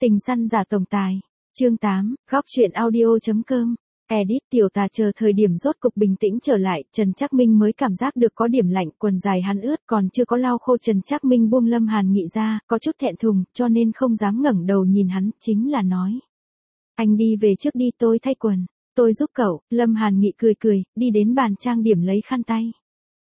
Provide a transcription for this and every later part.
Tình săn giả tổng tài. Chương 8, góc truyện audio.com. Edit. Tiểu Tà chờ thời điểm rốt cục bình tĩnh trở lại, Trần Trác Minh mới cảm giác được có điểm lạnh, quần dài hắn ướt, còn chưa có lau khô. Trần Trác Minh buông Lâm Hàn Nghị ra, có chút thẹn thùng, cho nên không dám ngẩng đầu nhìn hắn, chính là nói. Anh đi về trước đi, tôi thay quần. Tôi giúp cậu. Lâm Hàn Nghị cười cười, đi đến bàn trang điểm lấy khăn tay.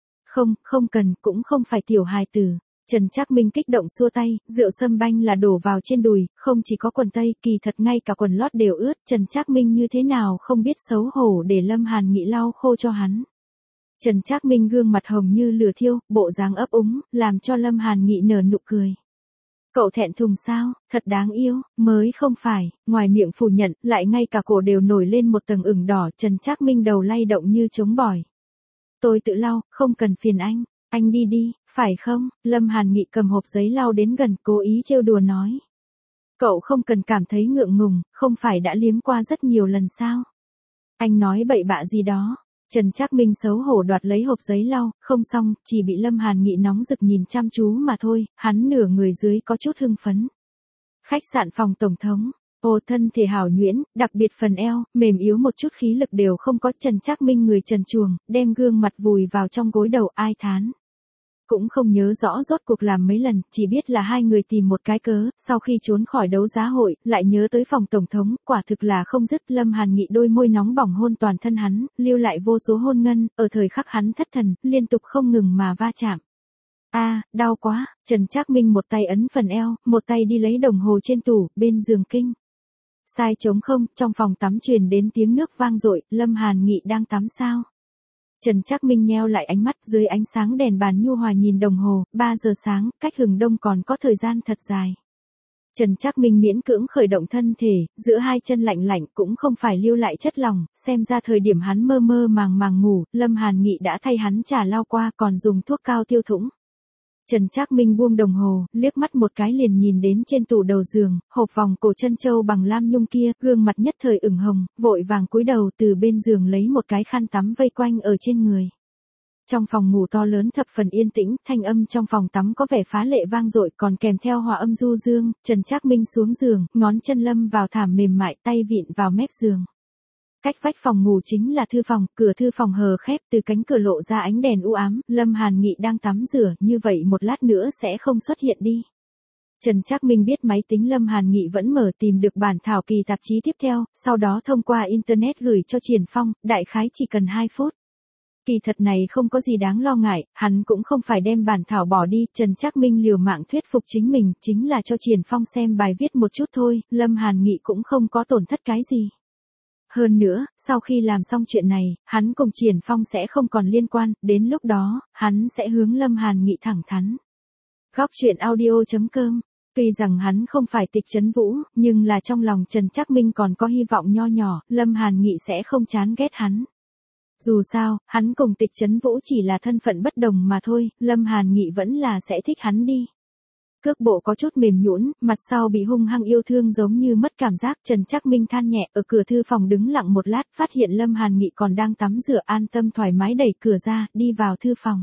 Không cần, cũng không phải tiểu hài tử. Trần Trác Minh kích động xua tay, rượu sâm banh là đổ vào trên đùi, không chỉ có quần tây, kỳ thật ngay cả quần lót đều ướt. Trần Trác Minh như thế nào không biết xấu hổ để Lâm Hàn Nghị lau khô cho hắn. Trần Trác Minh gương mặt hồng như lửa thiêu, bộ dáng ấp úng, làm cho Lâm Hàn Nghị nở nụ cười. Cậu thẹn thùng sao, thật đáng yêu, mới không phải, ngoài miệng phủ nhận, lại ngay cả cổ đều nổi lên một tầng ửng đỏ. Trần Trác Minh đầu lay động như trống bỏi. Tôi tự lau, không cần phiền anh. Anh đi đi, phải không? Lâm Hàn Nghị cầm hộp giấy lau đến gần, cố ý trêu đùa nói. Cậu không cần cảm thấy ngượng ngùng, không phải đã liếm qua rất nhiều lần sao? Anh nói bậy bạ gì đó. Trần Trác Minh xấu hổ đoạt lấy hộp giấy lau, không xong, chỉ bị Lâm Hàn Nghị nóng rực nhìn chăm chú mà thôi, hắn nửa người dưới có chút hưng phấn. Khách sạn phòng tổng thống. Ô, thân thể hảo nhuyễn, đặc biệt phần eo, mềm yếu một chút khí lực đều không có. Trần Trác Minh người trần truồng, đem gương mặt vùi vào trong gối đầu, ai thán. Cũng không nhớ rõ rốt cuộc làm mấy lần, chỉ biết là hai người tìm một cái cớ, sau khi trốn khỏi đấu giá hội, lại nhớ tới phòng tổng thống, quả thực là không dứt. Lâm Hàn Nghị đôi môi nóng bỏng hôn toàn thân hắn, lưu lại vô số hôn ngân, ở thời khắc hắn thất thần, liên tục không ngừng mà va chạm. Đau quá. Trần Trác Minh một tay ấn phần eo, một tay đi lấy đồng hồ trên tủ, bên giường kinh. Sai trống không, trong phòng tắm truyền đến tiếng nước vang dội. Lâm Hàn Nghị đang tắm sao? Trần Trác Minh nheo lại ánh mắt, dưới ánh sáng đèn bàn nhu hòa nhìn đồng hồ, 3 giờ sáng, cách hừng đông còn có thời gian thật dài. Trần Trác Minh miễn cưỡng khởi động thân thể, giữa hai chân lạnh lạnh, cũng không phải lưu lại chất lỏng, xem ra thời điểm hắn mơ mơ màng ngủ, Lâm Hàn Nghị đã thay hắn trà lau qua, còn dùng thuốc cao tiêu thủng. Trần Trác Minh buông đồng hồ, liếc mắt một cái liền nhìn đến trên tủ đầu giường, hộp vòng cổ chân châu bằng lam nhung kia, gương mặt nhất thời ửng hồng, vội vàng cúi đầu từ bên giường lấy một cái khăn tắm vây quanh ở trên người. Trong phòng ngủ to lớn thập phần yên tĩnh, thanh âm trong phòng tắm có vẻ phá lệ vang dội, còn kèm theo hòa âm du dương. Trần Trác Minh xuống giường, ngón chân lâm vào thảm mềm mại, tay vịn vào mép giường. Cách vách phòng ngủ chính là thư phòng, cửa thư phòng hờ khép, từ cánh cửa lộ ra ánh đèn u ám. Lâm Hàn Nghị đang tắm rửa, như vậy một lát nữa sẽ không xuất hiện đi. Trần Trác Minh biết máy tính Lâm Hàn Nghị vẫn mở, tìm được bản thảo kỳ tạp chí tiếp theo, sau đó thông qua internet gửi cho Triển Phong, đại khái chỉ cần 2 phút. Kỳ thật này không có gì đáng lo ngại, hắn cũng không phải đem bản thảo bỏ đi. Trần Trác Minh liều mạng thuyết phục chính mình, chính là cho Triển Phong xem bài viết một chút thôi, Lâm Hàn Nghị cũng không có tổn thất cái gì. Hơn nữa, sau khi làm xong chuyện này, hắn cùng Triển Phong sẽ không còn liên quan, đến lúc đó, hắn sẽ hướng Lâm Hàn Nghị thẳng thắn. Góc truyện audio.com. Tuy rằng hắn không phải Tịch Chấn Vũ, nhưng là trong lòng Trần Trác Minh còn có hy vọng nho nhỏ, Lâm Hàn Nghị sẽ không chán ghét hắn. Dù sao, hắn cùng Tịch Chấn Vũ chỉ là thân phận bất đồng mà thôi, Lâm Hàn Nghị vẫn là sẽ thích hắn đi. Cước bộ có chút mềm nhũn, mặt sau bị hung hăng yêu thương giống như mất cảm giác. Trần Trác Minh than nhẹ, ở cửa thư phòng đứng lặng một lát, phát hiện Lâm Hàn Nghị còn đang tắm rửa, an tâm thoải mái đẩy cửa ra, đi vào thư phòng.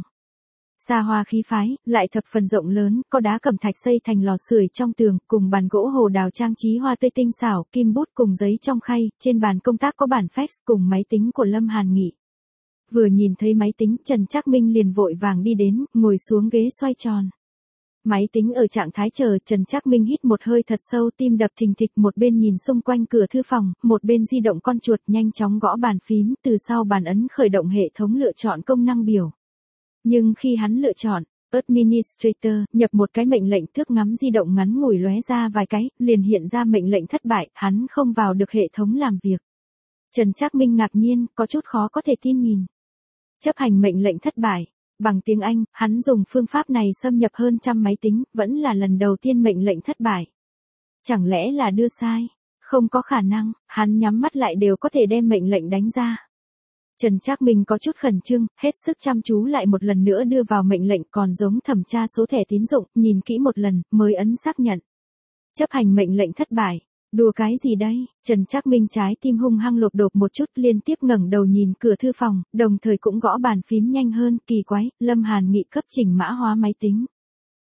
Xa hoa khí phái, lại thập phần rộng lớn, có đá cẩm thạch xây thành lò sưởi trong tường, cùng bàn gỗ hồ đào trang trí hoa tươi tinh xảo, kim bút cùng giấy trong khay, trên bàn công tác có bản fax cùng máy tính của Lâm Hàn Nghị. Vừa nhìn thấy máy tính, Trần Trác Minh liền vội vàng đi đến, ngồi xuống ghế xoay tròn. Máy tính ở trạng thái chờ, Trần Trác Minh hít một hơi thật sâu, tim đập thình thịch, một bên nhìn xung quanh cửa thư phòng, một bên di động con chuột nhanh chóng gõ bàn phím, từ sau bàn ấn khởi động hệ thống lựa chọn công năng biểu. Nhưng khi hắn lựa chọn Administrator, nhập một cái mệnh lệnh, thước ngắm di động ngắn ngủi lóe ra vài cái, liền hiện ra mệnh lệnh thất bại, hắn không vào được hệ thống làm việc. Trần Trác Minh ngạc nhiên, có chút khó có thể tin nhìn. Chấp hành mệnh lệnh thất bại. Bằng tiếng Anh, hắn dùng phương pháp này xâm nhập hơn trăm máy tính, vẫn là lần đầu tiên mệnh lệnh thất bại. Chẳng lẽ là đưa sai? Không có khả năng, hắn nhắm mắt lại đều có thể đem mệnh lệnh đánh ra. Trần Trác Minh có chút khẩn trương, hết sức chăm chú lại một lần nữa đưa vào mệnh lệnh, còn giống thẩm tra số thẻ tín dụng, nhìn kỹ một lần, mới ấn xác nhận. Chấp hành mệnh lệnh thất bại. Đùa cái gì đây? Trần Trác Minh trái tim hung hăng lột đột một chút, liên tiếp ngẩng đầu nhìn cửa thư phòng, đồng thời cũng gõ bàn phím nhanh hơn. Kỳ quái, Lâm Hàn Nghị cấp chỉnh mã hóa máy tính.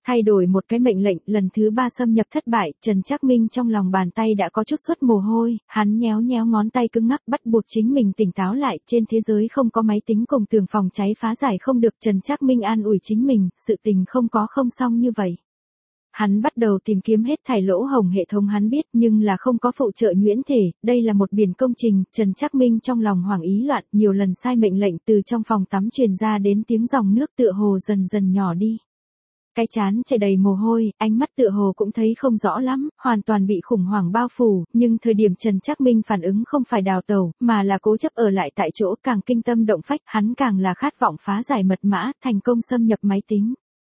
Thay đổi một cái mệnh lệnh, lần thứ 3 xâm nhập thất bại, Trần Trác Minh trong lòng bàn tay đã có chút xuất mồ hôi, hắn nhéo nhéo ngón tay cứng ngắc bắt buộc chính mình tỉnh táo lại, trên thế giới không có máy tính cùng tường phòng cháy phá giải không được, Trần Trác Minh an ủi chính mình, sự tình không có không xong như vậy. Hắn bắt đầu tìm kiếm hết thảy lỗ hổng hệ thống hắn biết nhưng là không có phụ trợ nhuyễn thể, đây là một biển công trình, Trần Trác Minh trong lòng hoảng ý loạn, nhiều lần sai mệnh lệnh từ trong phòng tắm truyền ra đến tiếng dòng nước tựa hồ dần dần nhỏ đi. Cái chán chảy đầy mồ hôi, ánh mắt tựa hồ cũng thấy không rõ lắm, hoàn toàn bị khủng hoảng bao phủ, nhưng thời điểm Trần Trác Minh phản ứng không phải đào tẩu, mà là cố chấp ở lại tại chỗ, càng kinh tâm động phách, hắn càng là khát vọng phá giải mật mã, thành công xâm nhập máy tính.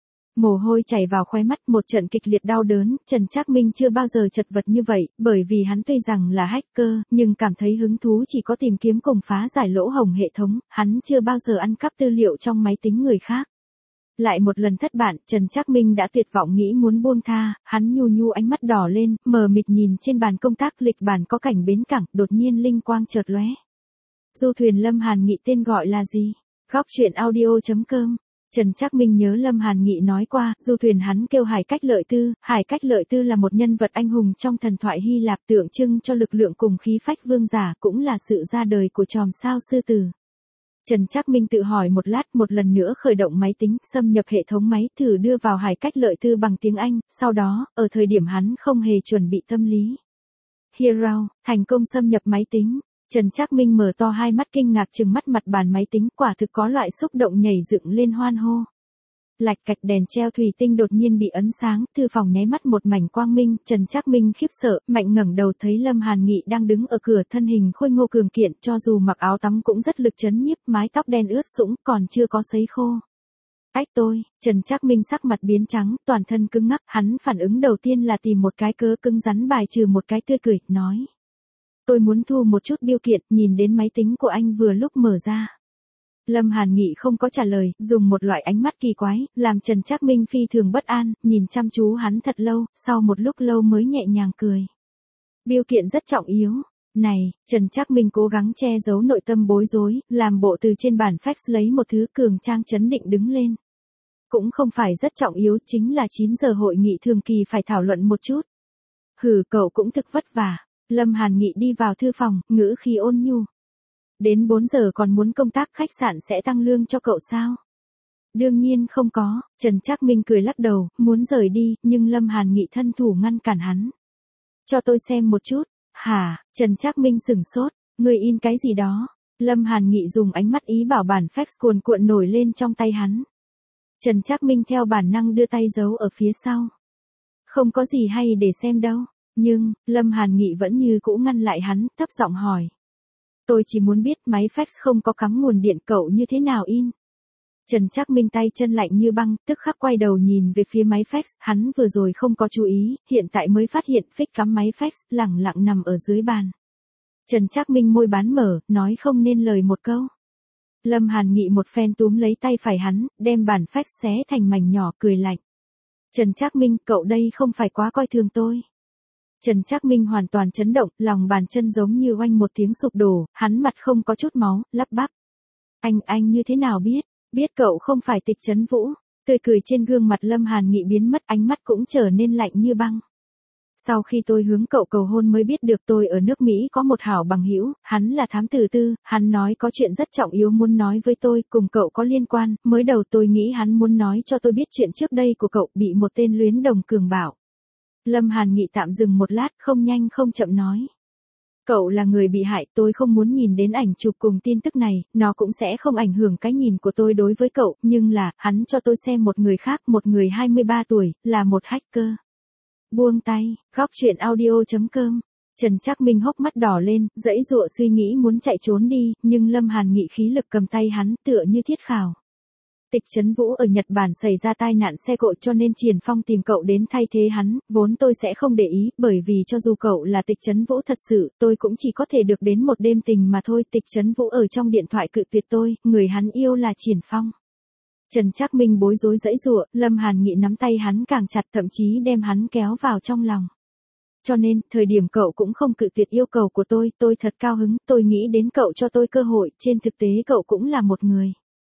Mồ hôi chảy vào khóe mắt, một trận kịch liệt đau đớn, Trần Trác Minh chưa bao giờ chật vật như vậy, bởi vì hắn tuy rằng là hacker, nhưng cảm thấy hứng thú chỉ có tìm kiếm cùng phá giải lỗ hổng hệ thống, hắn chưa bao giờ ăn cắp tư liệu trong máy tính người khác. Lại một lần thất bại, Trần Trác Minh đã tuyệt vọng nghĩ muốn buông tha, hắn nhu nhu ánh mắt đỏ lên, mờ mịt nhìn trên bàn công tác lịch bản có cảnh bến cảng, đột nhiên linh quang chợt lóe. Du thuyền Lâm Hàn Nghị tên gọi là gì? Góc truyện audio.com. Trần Trác Minh nhớ Lâm Hàn Nghị nói qua, du thuyền hắn kêu Hải Cách Lợi Tư là một nhân vật anh hùng trong thần thoại Hy Lạp tượng trưng cho lực lượng cùng khí phách vương giả, cũng là sự ra đời của chòm sao sư tử. Trần Trác Minh tự hỏi một lát, một lần nữa khởi động máy tính, xâm nhập hệ thống máy, thử đưa vào Hải Cách Lợi Tư bằng tiếng Anh, sau đó, ở thời điểm hắn không hề chuẩn bị tâm lý. Hero, thành công xâm nhập máy tính. Trần Trác Minh mở to hai mắt kinh ngạc trừng mắt mặt bàn máy tính, quả thực có loại xúc động nhảy dựng lên hoan hô. Lạch cạch đèn treo thủy tinh đột nhiên bị ấn sáng, thư phòng nháy mắt một mảnh quang minh, Trần Trác Minh khiếp sợ, mạnh ngẩng đầu thấy Lâm Hàn Nghị đang đứng ở cửa, thân hình khôi ngô cường kiện, cho dù mặc áo tắm cũng rất lực chấn nhiếp, mái tóc đen ướt sũng, còn chưa có sấy khô. Ách tôi, Trần Trác Minh sắc mặt biến trắng, toàn thân cứng ngắc, hắn phản ứng đầu tiên là tìm một cái cớ cứng rắn bài trừ một cái tươi cười, nói. Tôi muốn thu một chút biêu kiện, nhìn đến máy tính của anh vừa lúc mở ra. Lâm Hàn Nghị không có trả lời, dùng một loại ánh mắt kỳ quái, làm Trần Trác Minh phi thường bất an, nhìn chăm chú hắn thật lâu, sau một lúc lâu mới nhẹ nhàng cười. Biêu kiện rất trọng yếu. Này, Trần Trác Minh cố gắng che giấu nội tâm bối rối, làm bộ từ trên bản fax lấy một thứ cường trang trấn định đứng lên. Cũng không phải rất trọng yếu, chính là 9 giờ hội nghị thường kỳ phải thảo luận một chút. Hừ, cậu cũng thực vất vả. Lâm Hàn Nghị đi vào thư phòng, ngữ khí ôn nhu. Đến 4 giờ còn muốn công tác, khách sạn sẽ tăng lương cho cậu sao? Đương nhiên không có, Trần Trác Minh cười lắc đầu, muốn rời đi, nhưng Lâm Hàn Nghị thân thủ ngăn cản hắn. Cho tôi xem một chút. Hả? Trần Trác Minh sửng sốt, người in cái gì đó? Lâm Hàn Nghị dùng ánh mắt ý bảo bản fax cuồn cuộn nổi lên trong tay hắn. Trần Trác Minh theo bản năng đưa tay giấu ở phía sau. Không có gì hay để xem đâu. Nhưng, Lâm Hàn Nghị vẫn như cũ ngăn lại hắn, thấp giọng hỏi. Tôi chỉ muốn biết máy fax không có cắm nguồn điện cậu như thế nào in. Trần Trác Minh tay chân lạnh như băng, tức khắc quay đầu nhìn về phía máy fax, hắn vừa rồi không có chú ý, hiện tại mới phát hiện phích cắm máy fax, lẳng lặng nằm ở dưới bàn. Trần Trác Minh môi bán mở, nói không nên lời một câu. Lâm Hàn Nghị một phen túm lấy tay phải hắn, đem bản fax xé thành mảnh nhỏ, cười lạnh. Trần Trác Minh, cậu đây không phải quá coi thường tôi. Trần Trác Minh hoàn toàn chấn động, lòng bàn chân giống như oanh một tiếng sụp đổ, hắn mặt không có chút máu, lắp bắp. Anh như thế nào biết? Biết cậu không phải Tịch Chấn Vũ. Tươi cười trên gương mặt Lâm Hàn Nghị biến mất, ánh mắt cũng trở nên lạnh như băng. Sau khi tôi hướng cậu cầu hôn mới biết được tôi ở nước Mỹ có một hảo bằng hữu, hắn là thám tử tư, hắn nói có chuyện rất trọng yếu muốn nói với tôi, cùng cậu có liên quan, mới đầu tôi nghĩ hắn muốn nói cho tôi biết chuyện trước đây của cậu bị một tên luyến đồng cường bạo. Lâm Hàn Nghị tạm dừng một lát, không nhanh không chậm nói. Cậu là người bị hại, tôi không muốn nhìn đến ảnh chụp cùng tin tức này, nó cũng sẽ không ảnh hưởng cái nhìn của tôi đối với cậu, nhưng là, hắn cho tôi xem một người khác, một người 23 tuổi, là một hacker. Buông tay, góc truyện audio.com. Trần Trác Minh hốc mắt đỏ lên, giãy giụa suy nghĩ muốn chạy trốn đi, nhưng Lâm Hàn Nghị khí lực cầm tay hắn tựa như thiết khảo. Tịch Chấn Vũ ở Nhật Bản xảy ra tai nạn xe cộ cho nên Triển Phong tìm cậu đến thay thế hắn, vốn tôi sẽ không để ý, bởi vì cho dù cậu là Tịch Chấn Vũ thật sự, tôi cũng chỉ có thể được đến một đêm tình mà thôi. Tịch Chấn Vũ ở trong điện thoại cự tuyệt tôi, người hắn yêu là Triển Phong. Trần Trác Minh bối rối giãy giụa, Lâm Hàn Nghị nắm tay hắn càng chặt, thậm chí đem hắn kéo vào trong lòng. Cho nên, thời điểm cậu cũng không cự tuyệt yêu cầu của tôi thật cao hứng, tôi nghĩ đến cậu cho tôi cơ hội, trên thực tế cậu cũng là một người.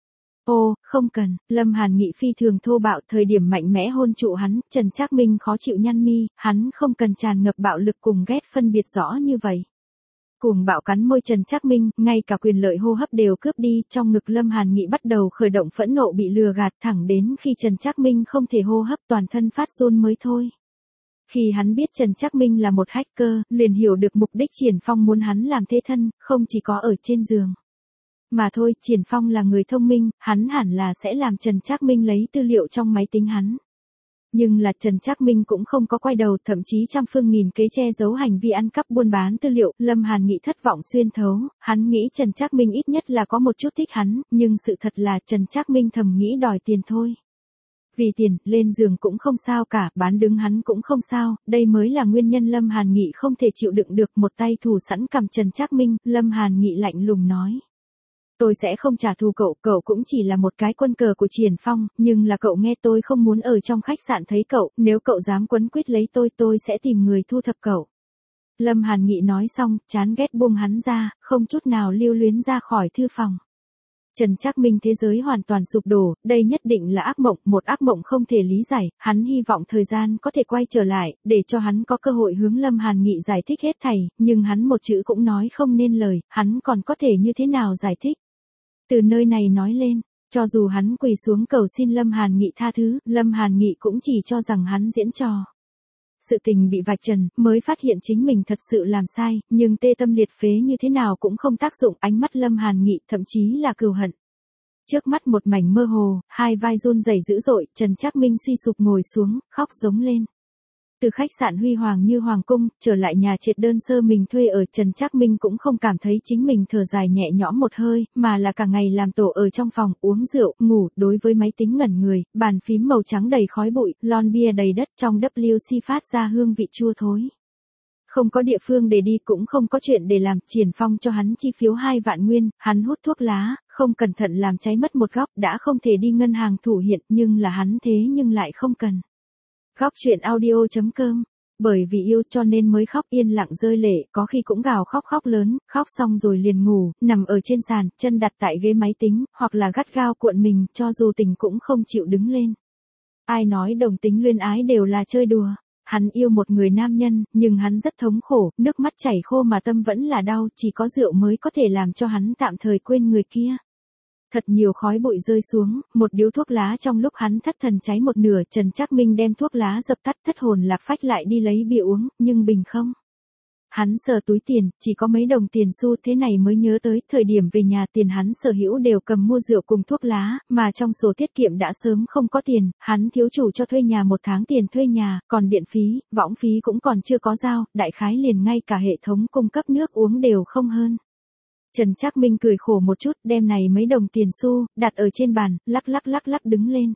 Ô, không cần, Lâm Hàn Nghị phi thường thô bạo, thời điểm mạnh mẽ hôn trụ hắn, Trần Trác Minh khó chịu nhăn mi, hắn không cần tràn ngập bạo lực cùng ghét phân biệt rõ như vậy. Cuồng bạo cắn môi Trần Trác Minh, ngay cả quyền lợi hô hấp đều cướp đi, trong ngực Lâm Hàn Nghị bắt đầu khởi động phẫn nộ bị lừa gạt thẳng đến khi Trần Trác Minh không thể hô hấp toàn thân phát run mới thôi. Khi hắn biết Trần Trác Minh là một hacker, liền hiểu được mục đích Triển Phong muốn hắn làm thế thân, không chỉ có ở trên giường. Mà thôi, Triển Phong là người thông minh, hắn hẳn là sẽ làm Trần Trác Minh lấy tư liệu trong máy tính hắn. Nhưng là Trần Trác Minh cũng không có quay đầu, thậm chí trăm phương nghìn kế che giấu hành vi ăn cắp buôn bán tư liệu, Lâm Hàn Nghị thất vọng xuyên thấu, hắn nghĩ Trần Trác Minh ít nhất là có một chút thích hắn, nhưng sự thật là Trần Trác Minh thầm nghĩ đòi tiền thôi. Vì tiền, lên giường cũng không sao cả, bán đứng hắn cũng không sao, đây mới là nguyên nhân Lâm Hàn Nghị không thể chịu đựng được, một tay thủ sẵn cầm Trần Trác Minh, Lâm Hàn Nghị lạnh lùng nói. Tôi sẽ không trả thù cậu, cậu cũng chỉ là một cái quân cờ của Triển Phong, nhưng là cậu nghe tôi không muốn ở trong khách sạn thấy cậu, nếu cậu dám quấn quýt lấy tôi sẽ tìm người thu thập cậu. Lâm Hàn Nghị nói xong, chán ghét buông hắn ra, không chút nào lưu luyến ra khỏi thư phòng. Trần Trác Minh thế giới hoàn toàn sụp đổ, đây nhất định là ác mộng, một ác mộng không thể lý giải, hắn hy vọng thời gian có thể quay trở lại, để cho hắn có cơ hội hướng Lâm Hàn Nghị giải thích hết thảy, nhưng hắn một chữ cũng nói không nên lời, hắn còn có thể như thế nào giải thích. Từ nơi này nói lên, cho dù hắn quỳ xuống cầu xin Lâm Hàn Nghị tha thứ, Lâm Hàn Nghị cũng chỉ cho rằng hắn diễn trò. Sự tình bị vạch trần, mới phát hiện chính mình thật sự làm sai, nhưng tê tâm liệt phế như thế nào cũng không tác dụng, ánh mắt Lâm Hàn Nghị thậm chí là cừu hận. Trước mắt một mảnh mơ hồ, hai vai run rẩy dữ dội, Trần Trác Minh suy sụp ngồi xuống, khóc giống lên. Từ khách sạn huy hoàng như hoàng cung, trở lại nhà trệt đơn sơ mình thuê ở, Trần Trác Minh cũng không cảm thấy chính mình thở dài nhẹ nhõm một hơi, mà là cả ngày làm tổ ở trong phòng, uống rượu, ngủ, đối với máy tính ngẩn người, bàn phím màu trắng đầy khói bụi, lon bia đầy đất, trong WC phát ra hương vị chua thối. Không có địa phương để đi cũng không có chuyện để làm, Triển Phong cho hắn chi phiếu 2 vạn nguyên, hắn hút thuốc lá, không cẩn thận làm cháy mất một góc, đã không thể đi ngân hàng thủ hiện, nhưng là hắn thế nhưng lại không cần. Góc chuyện audio.com. Bởi vì yêu cho nên mới khóc, yên lặng rơi lệ, có khi cũng gào khóc khóc lớn, khóc xong rồi liền ngủ, nằm ở trên sàn, chân đặt tại ghế máy tính, hoặc là gắt gao cuộn mình, cho dù tỉnh cũng không chịu đứng lên. Ai nói đồng tính luyến ái đều là chơi đùa. Hắn yêu một người nam nhân, nhưng hắn rất thống khổ, nước mắt chảy khô mà tâm vẫn là đau, chỉ có rượu mới có thể làm cho hắn tạm thời quên người kia. Thật nhiều khói bụi rơi xuống, một điếu thuốc lá trong lúc hắn thất thần cháy một nửa, Trần Trác Minh đem thuốc lá dập tắt, thất hồn lạc phách lại đi lấy bia uống, nhưng bình không. Hắn sờ túi tiền, chỉ có mấy đồng tiền xu, thế này mới nhớ tới, thời điểm về nhà tiền hắn sở hữu đều cầm mua rượu cùng thuốc lá, mà trong sổ tiết kiệm đã sớm không có tiền, hắn thiếu chủ cho thuê nhà 1 tháng tiền thuê nhà, còn điện phí, võng phí cũng còn chưa có giao, đại khái liền ngay cả hệ thống cung cấp nước uống đều không hơn. Trần Trác Minh cười khổ một chút, đem này mấy đồng tiền xu, đặt ở trên bàn, lắc lắc đứng lên.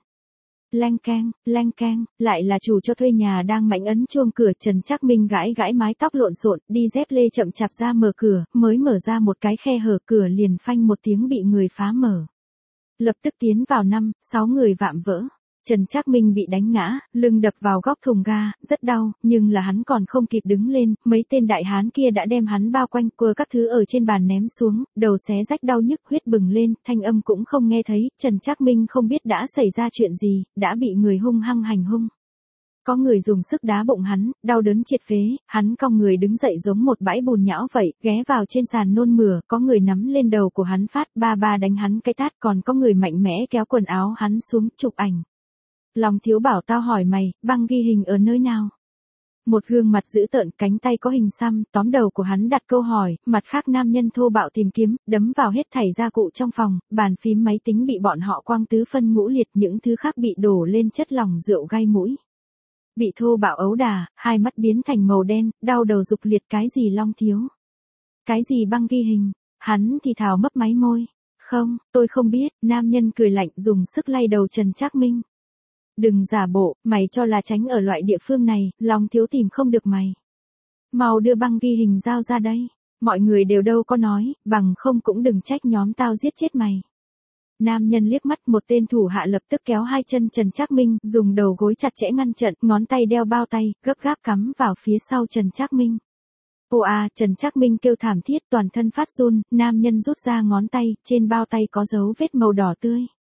Leng keng, lại là chủ cho thuê nhà đang mạnh ấn chuông cửa, Trần Trác Minh gãi mái tóc lộn xộn, đi dép lê chậm chạp ra mở cửa, mới mở ra một cái khe hở, cửa liền phanh một tiếng bị người phá mở. Lập tức tiến vào 5-6 người vạm vỡ. Trần Trác Minh bị đánh ngã, lưng đập vào góc thùng ga, rất đau, nhưng là hắn còn không kịp đứng lên, mấy tên đại hán kia đã đem hắn bao quanh, quơ các thứ ở trên bàn ném xuống, đầu xé rách đau nhức, huyết bừng lên, thanh âm cũng không nghe thấy, Trần Trác Minh không biết đã xảy ra chuyện gì, đã bị người hung hăng hành hung. Có người dùng sức đá bụng hắn, đau đớn triệt phế, hắn cong người đứng dậy giống một bãi bùn nhão vậy, ghé vào trên sàn nôn mửa, có người nắm lên đầu của hắn phát, ba đánh hắn cái tát, còn có người mạnh mẽ kéo quần áo hắn xuống, chụp ảnh. Lòng thiếu bảo tao hỏi mày, băng ghi hình ở nơi nào? Một gương mặt dữ tợn, cánh tay có hình xăm, tóm đầu của hắn đặt câu hỏi, mặt khác nam nhân thô bạo tìm kiếm, đấm vào hết thảy gia cụ trong phòng, bàn phím máy tính bị bọn họ quăng tứ phân ngũ liệt, những thứ khác bị đổ lên chất lỏng rượu gai mũi. Bị thô bạo ấu đả, hai mắt biến thành màu đen, đau đầu rục liệt, cái gì Long thiếu? Cái gì băng ghi hình? Hắn thì thào mấp máy môi. Không, tôi không biết, nam nhân cười lạnh dùng sức lay đầu Trần Trác Minh. Đừng giả bộ, mày cho là tránh ở loại địa phương này, Long thiếu tìm không được mày. Mau đưa băng ghi hình giao ra đây. Mọi người đều đâu có nói, bằng không cũng đừng trách nhóm tao giết chết mày. Nam nhân liếc mắt, một tên thủ hạ lập tức kéo hai chân Trần Trác Minh, dùng đầu gối chặt chẽ ngăn chặn, ngón tay đeo bao tay, gấp gáp cắm vào phía sau Trần Trác Minh. Ô à, Trần Trác Minh kêu thảm thiết, toàn thân phát run, nam nhân rút ra ngón tay, trên bao tay có dấu vết màu đỏ tươi.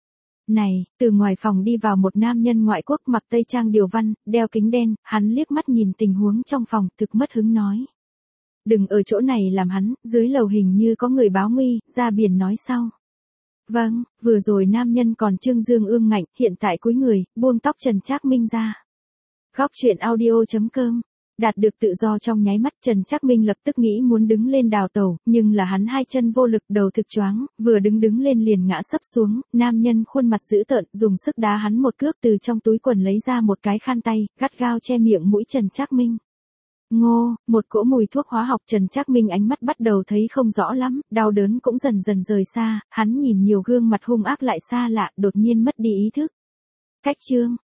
Này, từ ngoài phòng đi vào một nam nhân ngoại quốc mặc tây trang điều văn, đeo kính đen, hắn liếc mắt nhìn tình huống trong phòng thực mất hứng nói. Đừng ở chỗ này làm hắn, dưới lầu hình như có người báo nguy, ra biển nói sau. Vâng, vừa rồi nam nhân còn trương dương ương ngạnh, hiện tại cúi người, buông tóc Trần Trác Minh ra. Góc chuyện audio.com. Đạt được tự do trong nháy mắt, Trần Trác Minh lập tức nghĩ muốn đứng lên đào tẩu, nhưng là hắn hai chân vô lực, đầu thực choáng, vừa đứng lên liền ngã sấp xuống, nam nhân khuôn mặt dữ tợn, dùng sức đá hắn một cước, từ trong túi quần lấy ra một cái khăn tay, gắt gao che miệng mũi Trần Trác Minh. Ngô, một cỗ mùi thuốc hóa học. Trần Trác Minh ánh mắt bắt đầu thấy không rõ lắm, đau đớn cũng dần dần rời xa, hắn nhìn nhiều gương mặt hung ác lại xa lạ, đột nhiên mất đi ý thức. Cách chương